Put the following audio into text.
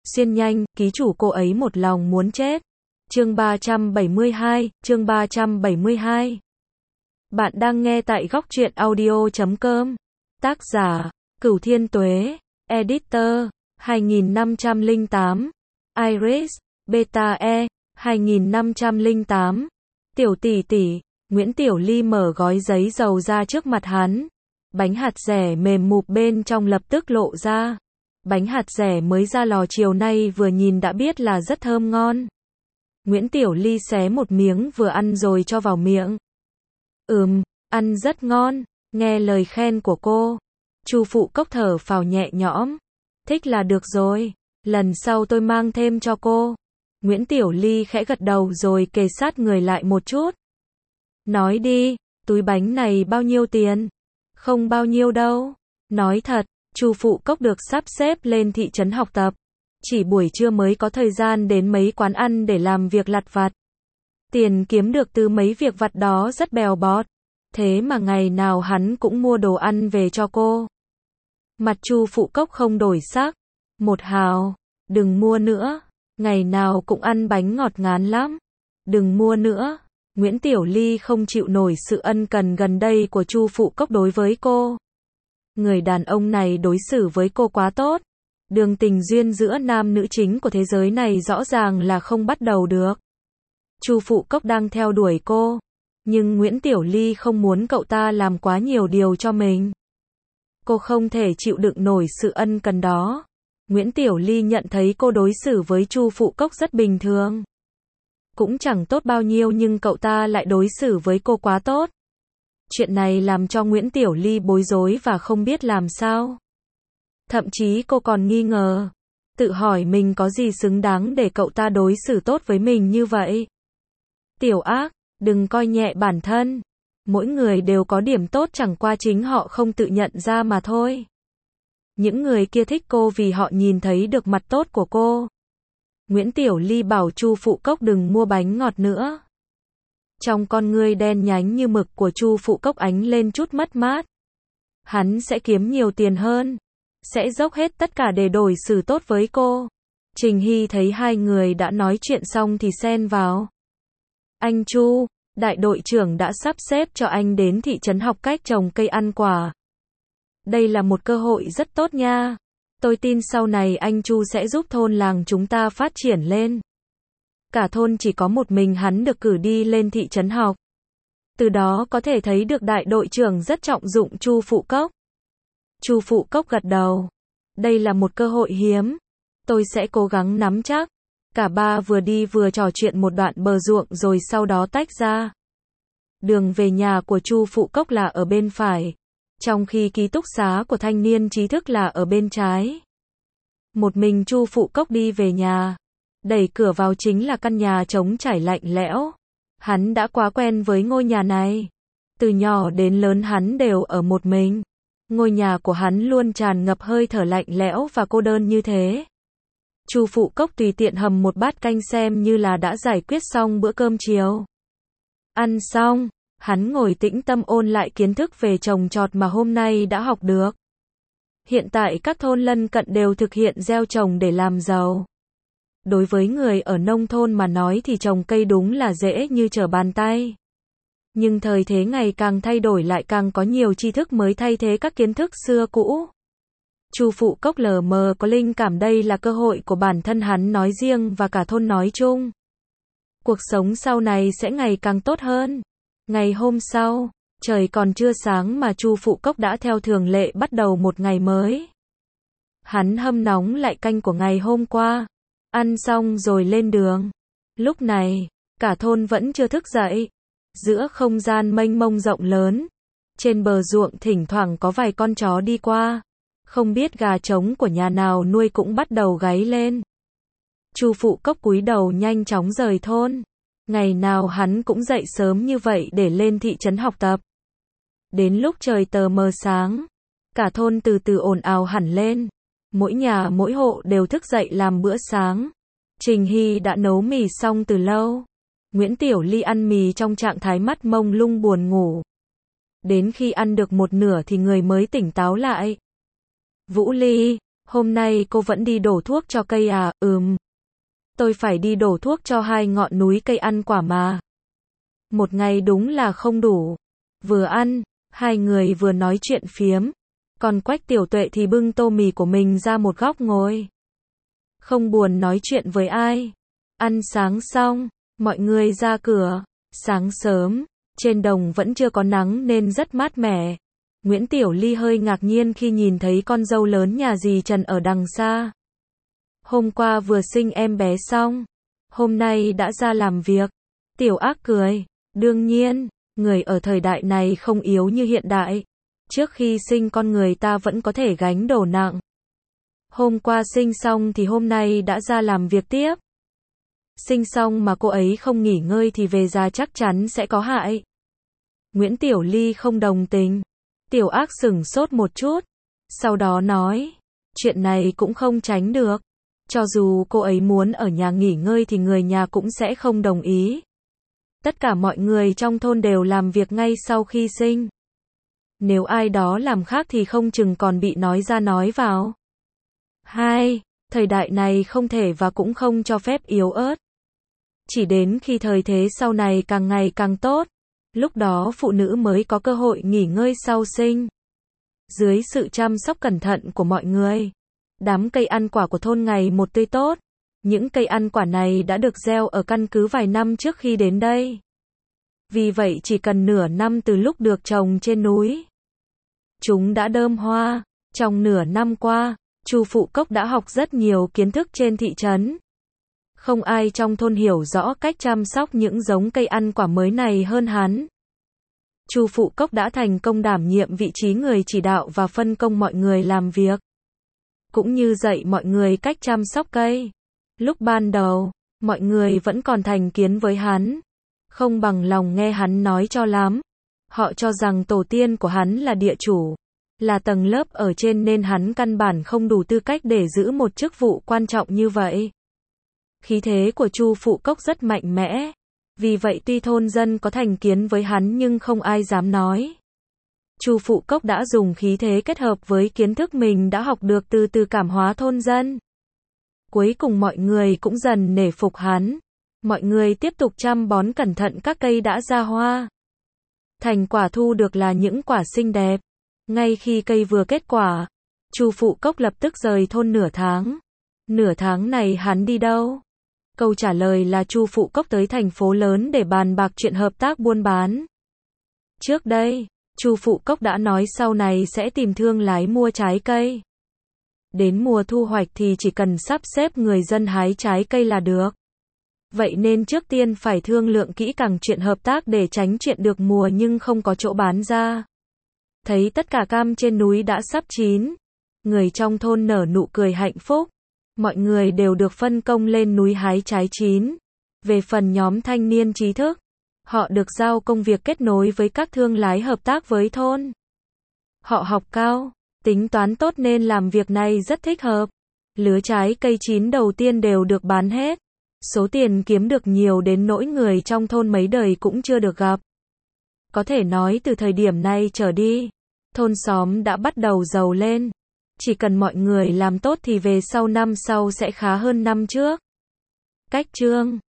Xuyên nhanh, ký chủ cô ấy một lòng muốn chết. Chương 372. Bạn đang nghe tại góc truyện audio.com. Tác giả, Cửu Thiên Tuế. Editor, 2508. Iris, Beta E, 2508. Tiểu tỷ tỷ, Nguyễn Tiểu Ly mở gói giấy dầu ra trước mặt hắn. Bánh hạt dẻ mềm mụp bên trong lập tức lộ ra. Bánh hạt dẻ mới ra lò chiều nay vừa nhìn đã biết là rất thơm ngon. Nguyễn Tiểu Ly xé một miếng vừa ăn rồi cho vào miệng. Ăn rất ngon, nghe lời khen của cô. Chu Phụ Cốc thở phào nhẹ nhõm. Thích là được rồi, lần sau tôi mang thêm cho cô. Nguyễn Tiểu Ly khẽ gật đầu rồi kề sát người lại một chút. Nói đi, túi bánh này bao nhiêu tiền? Không bao nhiêu đâu. Nói thật, Chu Phụ Cốc được sắp xếp lên thị trấn học tập. Chỉ buổi trưa mới có thời gian đến mấy quán ăn để làm việc lặt vặt. Tiền kiếm được từ mấy việc vặt đó rất bèo bọt. Thế mà ngày nào hắn cũng mua đồ ăn về cho cô. Mặt Chu Phụ Cốc không đổi sắc. Một hào, đừng mua nữa. Ngày nào cũng ăn bánh ngọt ngán lắm. Đừng mua nữa. Nguyễn Tiểu Ly không chịu nổi sự ân cần gần đây của Chu Phụ Cốc đối với cô. Người đàn ông này đối xử với cô quá tốt. Đường tình duyên giữa nam nữ chính của thế giới này rõ ràng là không bắt đầu được. Chu Phụ Cốc đang theo đuổi cô. Nhưng Nguyễn Tiểu Ly không muốn cậu ta làm quá nhiều điều cho mình. Cô không thể chịu đựng nổi sự ân cần đó. Nguyễn Tiểu Ly nhận thấy cô đối xử với Chu Phụ Cốc rất bình thường. Cũng chẳng tốt bao nhiêu nhưng cậu ta lại đối xử với cô quá tốt. Chuyện này làm cho Nguyễn Tiểu Ly bối rối và không biết làm sao. Thậm chí cô còn nghi ngờ. Tự hỏi mình có gì xứng đáng để cậu ta đối xử tốt với mình như vậy. Tiểu ác, đừng coi nhẹ bản thân. Mỗi người đều có điểm tốt chẳng qua chính họ không tự nhận ra mà thôi. Những người kia thích cô vì họ nhìn thấy được mặt tốt của cô. Nguyễn Tiểu Ly bảo Chu Phụ Cốc đừng mua bánh ngọt nữa. Trong con ngươi đen nhánh như mực của Chu Phụ Cốc ánh lên chút mất mát. Hắn sẽ kiếm nhiều tiền hơn. Sẽ dốc hết tất cả để đổi xử tốt với cô. Trình Hy thấy hai người đã nói chuyện xong thì xen vào. Anh Chu, đại đội trưởng đã sắp xếp cho anh đến thị trấn học cách trồng cây ăn quả. Đây là một cơ hội rất tốt nha. Tôi tin sau này anh Chu sẽ giúp thôn làng chúng ta phát triển lên. Cả thôn chỉ có một mình hắn được cử đi lên thị trấn học. Từ đó có thể thấy được đại đội trưởng rất trọng dụng Chu Phụ Cốc. Chu Phụ Cốc gật đầu. Đây là một cơ hội hiếm. Tôi sẽ cố gắng nắm chắc. Cả ba vừa đi vừa trò chuyện một đoạn bờ ruộng rồi sau đó tách ra. Đường về nhà của Chu Phụ Cốc là ở bên phải. Trong khi ký túc xá của thanh niên trí thức là ở bên trái. Một mình Chu Phụ Cốc đi về nhà. Đẩy cửa vào chính là căn nhà trống trải lạnh lẽo. Hắn đã quá quen với ngôi nhà này. Từ nhỏ đến lớn hắn đều ở một mình. Ngôi nhà của hắn luôn tràn ngập hơi thở lạnh lẽo và cô đơn như thế. Chu Phụ Cốc tùy tiện hầm một bát canh xem như là đã giải quyết xong bữa cơm chiều. Ăn xong, hắn ngồi tĩnh tâm ôn lại kiến thức về trồng trọt mà hôm nay đã học được. Hiện tại các thôn lân cận đều thực hiện gieo trồng để làm giàu. Đối với người ở nông thôn mà nói thì trồng cây đúng là dễ như trở bàn tay. Nhưng thời thế ngày càng thay đổi lại càng có nhiều tri thức mới thay thế các kiến thức xưa cũ. Chu Phụ Cốc lờ mờ có linh cảm đây là cơ hội của bản thân hắn nói riêng và cả thôn nói chung. Cuộc sống sau này sẽ ngày càng tốt hơn. Ngày hôm sau, trời còn chưa sáng mà Chu Phụ Cốc đã theo thường lệ bắt đầu một ngày mới. Hắn hâm nóng lại canh của ngày hôm qua. Ăn xong rồi lên đường. Lúc này, cả thôn vẫn chưa thức dậy. Giữa không gian mênh mông rộng lớn. Trên bờ ruộng thỉnh thoảng có vài con chó đi qua. Không biết gà trống của nhà nào nuôi cũng bắt đầu gáy lên. Chu Phụ Cốc cúi đầu nhanh chóng rời thôn. Ngày nào hắn cũng dậy sớm như vậy để lên thị trấn học tập. Đến lúc trời tờ mờ sáng, cả thôn từ từ ồn ào hẳn lên. Mỗi nhà mỗi hộ đều thức dậy làm bữa sáng. Trình Hy đã nấu mì xong từ lâu. Nguyễn Tiểu Ly ăn mì trong trạng thái mắt mông lung buồn ngủ. Đến khi ăn được một nửa thì người mới tỉnh táo lại. Vũ Ly, Hôm nay cô vẫn đi đổ thuốc cho cây à? Tôi phải đi đổ thuốc cho 2 ngọn núi cây ăn quả mà. Một ngày đúng là không đủ. Vừa ăn, hai người vừa nói chuyện phiếm. Còn Quách Tiểu Tuệ thì bưng tô mì của mình ra một góc ngồi. Không buồn nói chuyện với ai. Ăn sáng xong, mọi người ra cửa. Sáng sớm, trên đồng vẫn chưa có nắng nên rất mát mẻ. Nguyễn Tiểu Ly hơi ngạc nhiên khi nhìn thấy con dâu lớn nhà dì Trần ở đằng xa. Hôm qua vừa sinh em bé xong, hôm nay đã ra làm việc. Tiểu Ác cười, đương nhiên, người ở thời đại này không yếu như hiện đại. Trước khi sinh con người ta vẫn có thể gánh đồ nặng. Hôm qua sinh xong thì hôm nay đã ra làm việc tiếp. Sinh xong mà cô ấy không nghỉ ngơi thì về già chắc chắn sẽ có hại. Nguyễn Tiểu Ly không đồng tình. Tiểu Ác sửng sốt một chút. Sau đó nói, chuyện này cũng không tránh được. Cho dù cô ấy muốn ở nhà nghỉ ngơi thì người nhà cũng sẽ không đồng ý. Tất cả mọi người trong thôn đều làm việc ngay sau khi sinh. Nếu ai đó làm khác thì không chừng còn bị nói ra nói vào. 2. Thời đại này không thể và cũng không cho phép yếu ớt. Chỉ đến khi thời thế sau này càng ngày càng tốt, lúc đó phụ nữ mới có cơ hội nghỉ ngơi sau sinh. Dưới sự chăm sóc cẩn thận của mọi người, đám cây ăn quả của thôn ngày một tươi tốt. Những cây ăn quả này đã được gieo ở căn cứ vài năm trước khi đến đây. Vì vậy chỉ cần nửa năm từ lúc được trồng trên núi, chúng đã đơm hoa. Trong nửa năm qua, Chu Phụ Cốc đã học rất nhiều kiến thức trên thị trấn. Không ai trong thôn hiểu rõ cách chăm sóc những giống cây ăn quả mới này hơn hắn. Chu Phụ Cốc đã thành công đảm nhiệm vị trí người chỉ đạo và phân công mọi người làm việc, cũng như dạy mọi người cách chăm sóc cây. Lúc ban đầu, mọi người vẫn còn thành kiến với hắn, không bằng lòng nghe hắn nói cho lắm. Họ cho rằng tổ tiên của hắn là địa chủ, là tầng lớp ở trên nên hắn căn bản không đủ tư cách để giữ một chức vụ quan trọng như vậy. Khí thế của Chu Phụ Cốc rất mạnh mẽ, vì vậy tuy thôn dân có thành kiến với hắn nhưng không ai dám nói. Chu Phụ Cốc đã dùng khí thế kết hợp với kiến thức mình đã học được từ cảm hóa thôn dân. Cuối cùng mọi người cũng dần nể phục hắn. Mọi người tiếp tục chăm bón cẩn thận các cây đã ra hoa. Thành quả thu được là những quả xinh đẹp. Ngay khi cây vừa kết quả, Chu Phụ Cốc lập tức rời thôn nửa tháng. Nửa tháng này hắn đi đâu? Câu trả lời là Chu Phụ Cốc tới thành phố lớn để bàn bạc chuyện hợp tác buôn bán. Trước đây, Chu Phụ Cốc đã nói sau này sẽ tìm thương lái mua trái cây. Đến mùa thu hoạch thì chỉ cần sắp xếp người dân hái trái cây là được. Vậy nên trước tiên phải thương lượng kỹ càng chuyện hợp tác để tránh chuyện được mùa nhưng không có chỗ bán ra. Thấy tất cả cam trên núi đã sắp chín, người trong thôn nở nụ cười hạnh phúc. Mọi người đều được phân công lên núi hái trái chín. Về phần nhóm thanh niên trí thức, họ được giao công việc kết nối với các thương lái hợp tác với thôn. Họ học cao, tính toán tốt nên làm việc này rất thích hợp. Lứa trái cây chín đầu tiên đều được bán hết. Số tiền kiếm được nhiều đến nỗi người trong thôn mấy đời cũng chưa được gặp. Có thể nói từ thời điểm này trở đi, thôn xóm đã bắt đầu giàu lên. Chỉ cần mọi người làm tốt thì về sau năm sau sẽ khá hơn năm trước. Cách chương